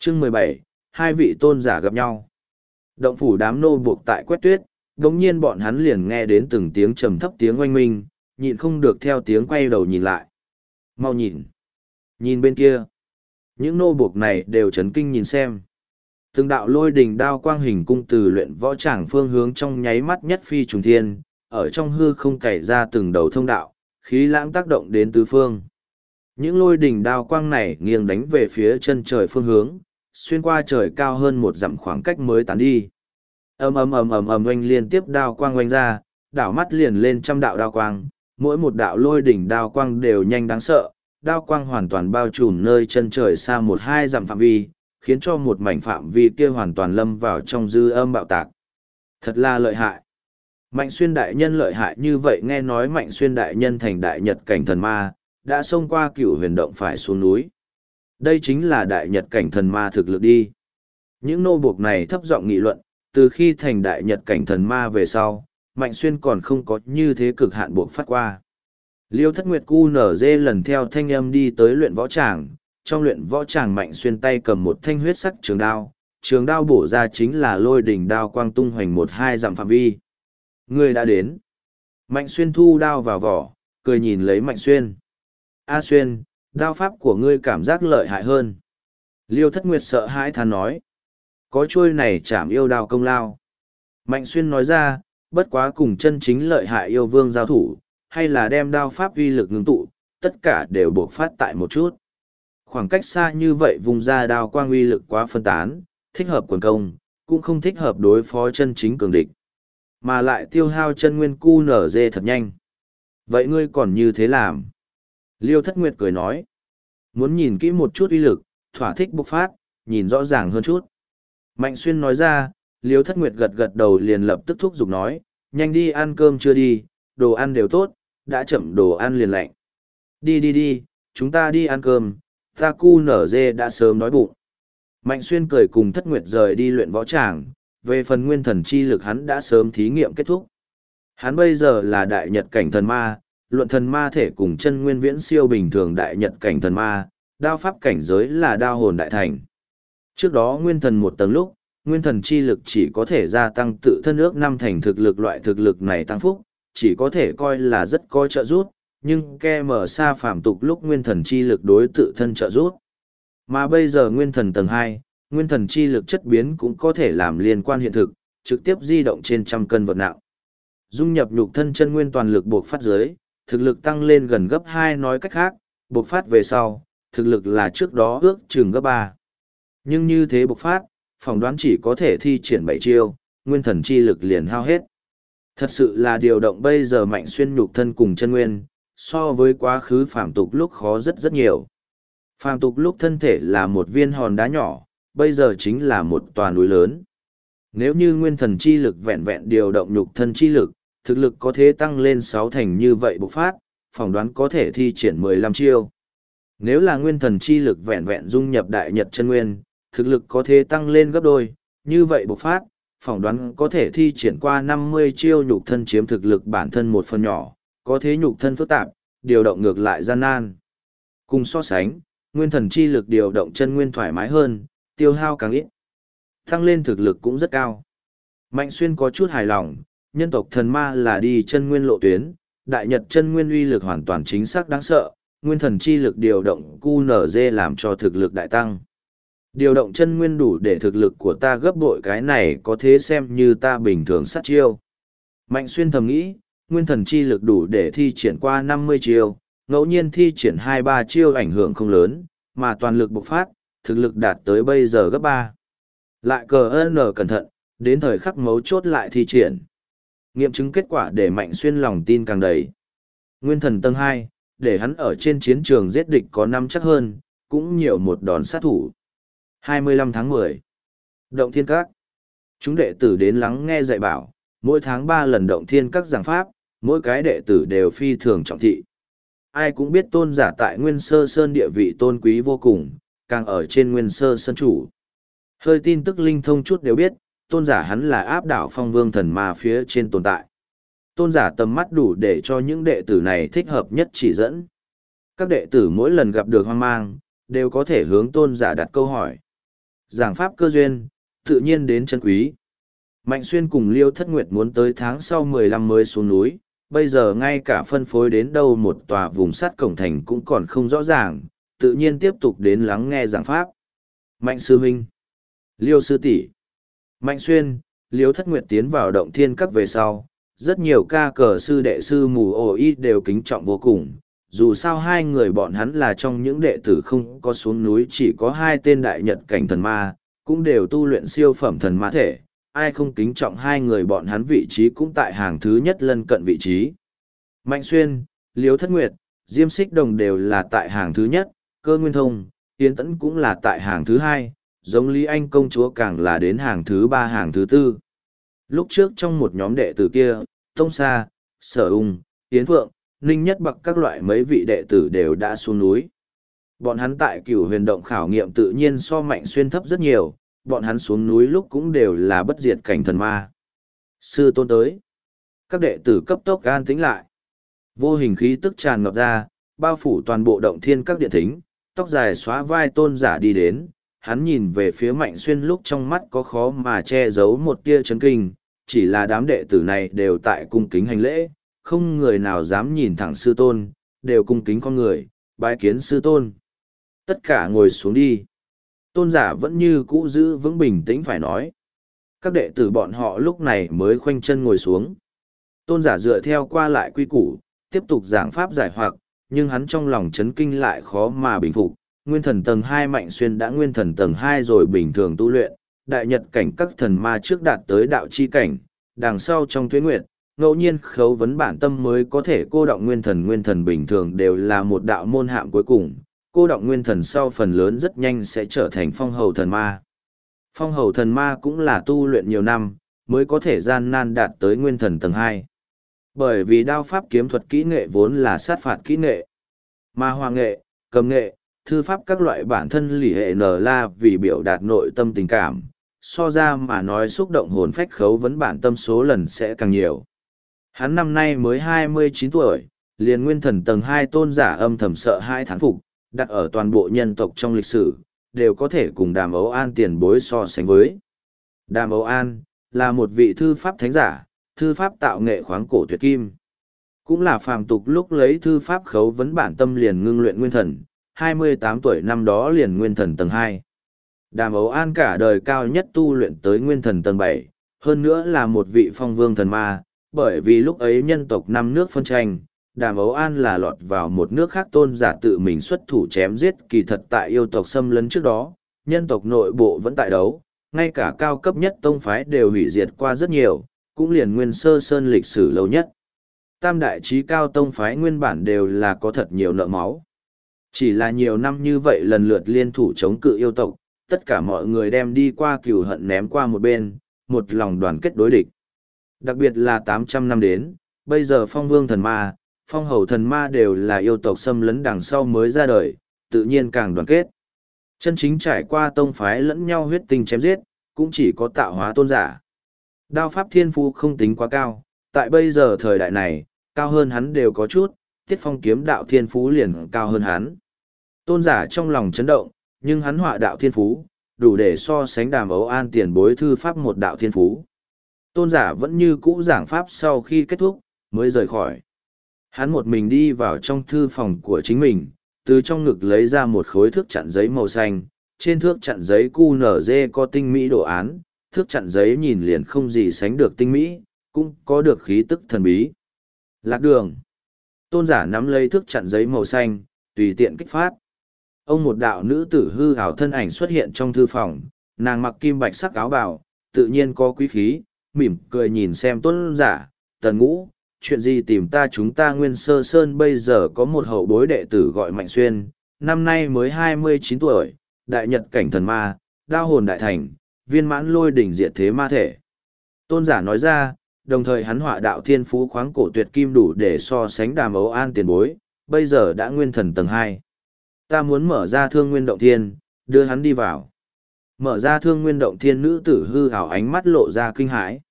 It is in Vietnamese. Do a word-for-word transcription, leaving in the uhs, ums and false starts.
Chương mười bảy, hai vị tôn giả gặp nhau. Động phủ đám nô buộc tại Quét Tuyết, đống nhiên bọn hắn liền nghe đến từng tiếng trầm thấp tiếng oanh minh, nhịn không được theo tiếng quay đầu nhìn lại. Mau nhìn! Nhìn bên kia! Những nô buộc này đều chấn kinh nhìn xem. Từng đạo lôi đình đao quang hình cung từ luyện võ tràng phương hướng trong nháy mắt nhất phi trùng thiên, ở trong hư không cày ra từng đầu thông đạo, khí lãng tác động đến tứ phương. Những lôi đình đao quang này nghiêng đánh về phía chân trời phương hướng, xuyên qua trời cao hơn một dặm khoảng cách mới tán đi. Ầm ầm ầm ầm ầm oanh liên tiếp đao quang oanh ra, đảo mắt liền lên trăm đạo đao quang, mỗi một đạo lôi đỉnh đao quang đều nhanh đáng sợ, đao quang hoàn toàn bao trùm nơi chân trời xa một hai dặm phạm vi, khiến cho một mảnh phạm vi kia hoàn toàn lâm vào trong dư âm bạo tạc. Thật là lợi hại. Mạnh xuyên đại nhân lợi hại như vậy, nghe nói Mạnh xuyên đại nhân thành đại nhật cảnh thần ma, đã xông qua cửu huyền động phải xuống núi. Đây chính là đại nhật cảnh thần ma thực lực đi. Những nô buộc này thấp giọng nghị luận, từ khi thành đại nhật cảnh thần ma về sau, Mạnh xuyên còn không có như thế cực hạn buộc phát qua. Liêu Thất Nguyệt cu nở dê lần theo thanh âm đi tới luyện võ tràng, trong luyện võ tràng Mạnh xuyên tay cầm một thanh huyết sắc trường đao, trường đao bổ ra chính là lôi đỉnh đao quang tung hoành một hai dặm phạm vi. Người đã đến. Mạnh xuyên thu đao vào vỏ, cười nhìn lấy Mạnh xuyên. A xuyên, đao pháp của ngươi cảm giác lợi hại hơn. Liêu Thất Nguyệt sợ hãi than nói. Có chuôi này chảm yêu đao công lao. Mạnh xuyên nói ra, bất quá cùng chân chính lợi hại yêu vương giao thủ, hay là đem đao pháp uy lực ngưng tụ, tất cả đều buộc phát tại một chút. Khoảng cách xa như vậy vùng ra đao quang uy lực quá phân tán, thích hợp quần công, cũng không thích hợp đối phó chân chính cường địch. Mà lại tiêu hao chân nguyên cu nở dê thật nhanh. Vậy ngươi còn như thế làm? Liêu Thất Nguyệt cười nói. Muốn nhìn kỹ một chút uy lực, thỏa thích bộc phát, nhìn rõ ràng hơn chút. Mạnh xuyên nói ra, Liêu Thất Nguyệt gật gật đầu liền lập tức thúc giục nói, nhanh đi ăn cơm chưa đi, đồ ăn đều tốt, đã chậm đồ ăn liền lạnh. Đi đi đi, chúng ta đi ăn cơm, ta cu nở dê đã sớm đói bụng. Mạnh xuyên cười cùng Thất Nguyệt rời đi luyện võ tràng, về phần nguyên thần chi lực hắn đã sớm thí nghiệm kết thúc. Hắn bây giờ là đại nhật cảnh thần ma, luận thần ma thể cùng chân nguyên viễn siêu bình thường đại nhật cảnh thần ma, đao pháp cảnh giới là đao hồn đại thành. Trước đó nguyên thần một tầng lúc, nguyên thần chi lực chỉ có thể gia tăng tự thân ước năm thành thực lực, loại thực lực này tăng phúc, chỉ có thể coi là rất coi trợ giúp, nhưng ke mở xa phàm tục lúc nguyên thần chi lực đối tự thân trợ giúp. Mà bây giờ nguyên thần tầng hai, nguyên thần chi lực chất biến cũng có thể làm liên quan hiện thực, trực tiếp di động trên trăm cân vật nặng. Dung nhập nhục thân chân nguyên toàn lực buộc phát giới, thực lực tăng lên gần gấp hai, nói cách khác, buộc phát về sau, thực lực là trước đó ước chừng gấp ba. Nhưng như thế buộc phát, phỏng đoán chỉ có thể thi triển bảy chiêu, nguyên thần chi lực liền hao hết. Thật sự là điều động bây giờ Mạnh xuyên nhục thân cùng chân nguyên, so với quá khứ phàm tục lúc khó rất rất nhiều. Phàm tục lúc thân thể là một viên hòn đá nhỏ, bây giờ chính là một tòa núi lớn. Nếu như nguyên thần chi lực vẹn vẹn điều động nhục thân chi lực, thực lực có thể tăng lên sáu thành như vậy bộc phát, phỏng đoán có thể thi triển mười lăm chiêu. Nếu là nguyên thần chi lực vẹn vẹn dung nhập đại nhật chân nguyên, thực lực có thể tăng lên gấp đôi, như vậy bộc phát, phỏng đoán có thể thi triển qua năm mươi chiêu, nhục thân chiếm thực lực bản thân một phần nhỏ, có thế nhục thân phức tạp, điều động ngược lại gian nan. Cùng so sánh, nguyên thần chi lực điều động chân nguyên thoải mái hơn, tiêu hao càng ít. Tăng lên thực lực cũng rất cao. Mạnh xuyên có chút hài lòng, nhân tộc thần ma là đi chân nguyên lộ tuyến, đại nhật chân nguyên uy lực hoàn toàn chính xác đáng sợ, nguyên thần chi lực điều động cu nở dê làm cho thực lực đại tăng. Điều động chân nguyên đủ để thực lực của ta gấp bội, cái này có thế xem như ta bình thường sát chiêu. Mạnh xuyên thầm nghĩ, nguyên thần chi lực đủ để thi triển qua năm mươi chiêu, ngẫu nhiên thi triển hai ba chiêu ảnh hưởng không lớn, mà toàn lực bộc phát, thực lực đạt tới bây giờ gấp ba. Lại cờ ơn cẩn thận, đến thời khắc mấu chốt lại thi triển. Nghiệm chứng kết quả để Mạnh xuyên lòng tin càng đầy. Nguyên thần tầng hai, để hắn ở trên chiến trường giết địch có năm chắc hơn, cũng nhiều một đòn sát thủ. hai mươi lăm tháng mười, Động Thiên Các. Chúng đệ tử đến lắng nghe dạy bảo, mỗi tháng ba lần Động Thiên Các giảng pháp, mỗi cái đệ tử đều phi thường trọng thị. Ai cũng biết tôn giả tại Nguyên Sơ Sơn địa vị tôn quý vô cùng, càng ở trên Nguyên Sơ Sơn chủ. Hơi tin tức linh thông chút đều biết, tôn giả hắn là áp đảo phong vương thần ma phía trên tồn tại. Tôn giả tầm mắt đủ để cho những đệ tử này thích hợp nhất chỉ dẫn. Các đệ tử mỗi lần gặp được hoang mang, đều có thể hướng tôn giả đặt câu hỏi. Giảng pháp cơ duyên, tự nhiên đến chân quý. Mạnh Xuyên cùng Liêu Thất Nguyệt muốn tới tháng sau mười lăm mới xuống núi, bây giờ ngay cả phân phối đến đâu một tòa vùng sắt cổng thành cũng còn không rõ ràng, tự nhiên tiếp tục đến lắng nghe giảng pháp. Mạnh sư huynh, Liêu sư tỷ, Mạnh Xuyên, Liêu Thất Nguyệt tiến vào động thiên các về sau, rất nhiều ca cờ sư đệ sư mù ổ y đều kính trọng vô cùng. Dù sao hai người bọn hắn là trong những đệ tử không có xuống núi, chỉ có hai tên đại nhật cảnh thần ma, cũng đều tu luyện siêu phẩm thần ma thể, ai không kính trọng hai người bọn hắn vị trí cũng tại hàng thứ nhất lân cận vị trí. Mạnh Xuyên, Liêu Thất Nguyệt, Diêm Xích Đồng đều là tại hàng thứ nhất, Cơ Nguyên Thông, Yến Tẫn cũng là tại hàng thứ hai, giống Lý Anh công chúa càng là đến hàng thứ ba hàng thứ tư. Lúc trước trong một nhóm đệ tử kia, Tông Sa, Sở Ung, Yến Phượng, Ninh Nhất Bậc các loại mấy vị đệ tử đều đã xuống núi. Bọn hắn tại Cửu Huyền Động khảo nghiệm tự nhiên so Mạnh Xuyên thấp rất nhiều, bọn hắn xuống núi lúc cũng đều là bất diệt cảnh thần ma. Sư tôn tới. Các đệ tử cấp tốc an tĩnh lại. Vô hình khí tức tràn ngập ra, bao phủ toàn bộ động thiên các điện thính, tóc dài xóa vai tôn giả đi đến. Hắn nhìn về phía Mạnh Xuyên lúc trong mắt có khó mà che giấu một tia chấn kinh, chỉ là đám đệ tử này đều tại cung kính hành lễ, không người nào dám nhìn thẳng sư tôn, đều cung kính con người, bái kiến sư tôn. Tất cả ngồi xuống đi. Tôn giả vẫn như cũ giữ vững bình tĩnh phải nói. Các đệ tử bọn họ lúc này mới khoanh chân ngồi xuống. Tôn giả dựa theo qua lại quy củ, tiếp tục giảng pháp giải hoặc, nhưng hắn trong lòng chấn kinh lại khó mà bình phục. Nguyên thần tầng hai Mạnh Xuyên đã nguyên thần tầng hai rồi bình thường tu luyện, đại nhật cảnh các thần ma trước đạt tới đạo chi cảnh, đằng sau trong tuế nguyệt, ngẫu nhiên khấu vấn bản tâm mới có thể cô động nguyên thần nguyên thần bình thường đều là một đạo môn hạng cuối cùng, cô động nguyên thần sau phần lớn rất nhanh sẽ trở thành phong hầu thần ma. Phong hầu thần ma cũng là tu luyện nhiều năm, mới có thể gian nan đạt tới nguyên thần tầng hai. Bởi vì đao pháp kiếm thuật kỹ nghệ vốn là sát phạt kỹ nghệ, mà hòa nghệ, cầm nghệ, thư pháp các loại bản thân lì hệ nở la vì biểu đạt nội tâm tình cảm, so ra mà nói xúc động hồn phách khấu vấn bản tâm số lần sẽ càng nhiều. Hắn năm nay mới hai mươi chín tuổi, liền nguyên thần tầng hai tôn giả âm thầm sợ hai thán phục, đặt ở toàn bộ nhân tộc trong lịch sử, đều có thể cùng Đàm Ấu An tiền bối so sánh với. Đàm Ấu An, là một vị thư pháp thánh giả, thư pháp tạo nghệ khoáng cổ tuyệt kim. Cũng là phàm tục lúc lấy thư pháp khấu vấn bản tâm liền ngưng luyện nguyên thần, hai mươi tám tuổi năm đó liền nguyên thần tầng hai. Đàm Ấu An cả đời cao nhất tu luyện tới nguyên thần tầng bảy, hơn nữa là một vị phong vương thần ma, bởi vì lúc ấy nhân tộc năm nước phân tranh, Đàm Ấu An là lọt vào một nước khác tôn giả tự mình xuất thủ chém giết, kỳ thật tại yêu tộc xâm lấn trước đó, nhân tộc nội bộ vẫn tại đấu, ngay cả cao cấp nhất tông phái đều hủy diệt qua rất nhiều, cũng liền nguyên sơ sơn lịch sử lâu nhất. Tam đại trí cao tông phái nguyên bản đều là có thật nhiều nợ máu. Chỉ là nhiều năm như vậy lần lượt liên thủ chống cự yêu tộc, tất cả mọi người đem đi qua cừu hận ném qua một bên, một lòng đoàn kết đối địch. Đặc biệt là tám trăm năm đến, bây giờ phong vương thần ma, phong hầu thần ma đều là yêu tộc xâm lấn đằng sau mới ra đời, tự nhiên càng đoàn kết. Chân chính trải qua tông phái lẫn nhau huyết tinh chém giết, cũng chỉ có tạo hóa tôn giả. Đao pháp thiên phú không tính quá cao, tại bây giờ thời đại này, cao hơn hắn đều có chút, tiết phong kiếm đạo thiên phú liền cao hơn hắn. Tôn giả trong lòng chấn động, nhưng hắn họa đạo thiên phú, đủ để so sánh Đàm Ấu An tiền bối thư pháp một đạo thiên phú. Tôn giả vẫn như cũ giảng pháp sau khi kết thúc, mới rời khỏi. Hắn một mình đi vào trong thư phòng của chính mình, từ trong ngực lấy ra một khối thước chặn giấy màu xanh, trên thước chặn giấy cu nở dê có tinh mỹ đồ án, thước chặn giấy nhìn liền không gì sánh được tinh mỹ, cũng có được khí tức thần bí. Lạc đường. Tôn giả nắm lấy thước chặn giấy màu xanh, tùy tiện kích phát. Ông một đạo nữ tử hư ảo thân ảnh xuất hiện trong thư phòng, nàng mặc kim bạch sắc áo bào, tự nhiên có quý khí, mỉm cười nhìn xem tôn giả, Tần Ngũ, chuyện gì tìm ta? Chúng ta Nguyên Sơ Sơn bây giờ có một hậu bối đệ tử gọi Mạnh Xuyên, năm nay mới hai mươi chín tuổi, đại nhật cảnh thần ma, đao hồn đại thành, viên mãn lôi đỉnh diệt thế ma thể. Tôn giả nói ra, đồng thời hắn họa đạo thiên phú khoáng cổ tuyệt kim đủ để so sánh Đàm Ấu An tiền bối, bây giờ đã nguyên thần tầng hai. Ta muốn mở ra thương nguyên động thiên, đưa hắn đi vào. Mở ra thương nguyên động thiên nữ tử hư hảo ánh mắt lộ ra kinh hãi.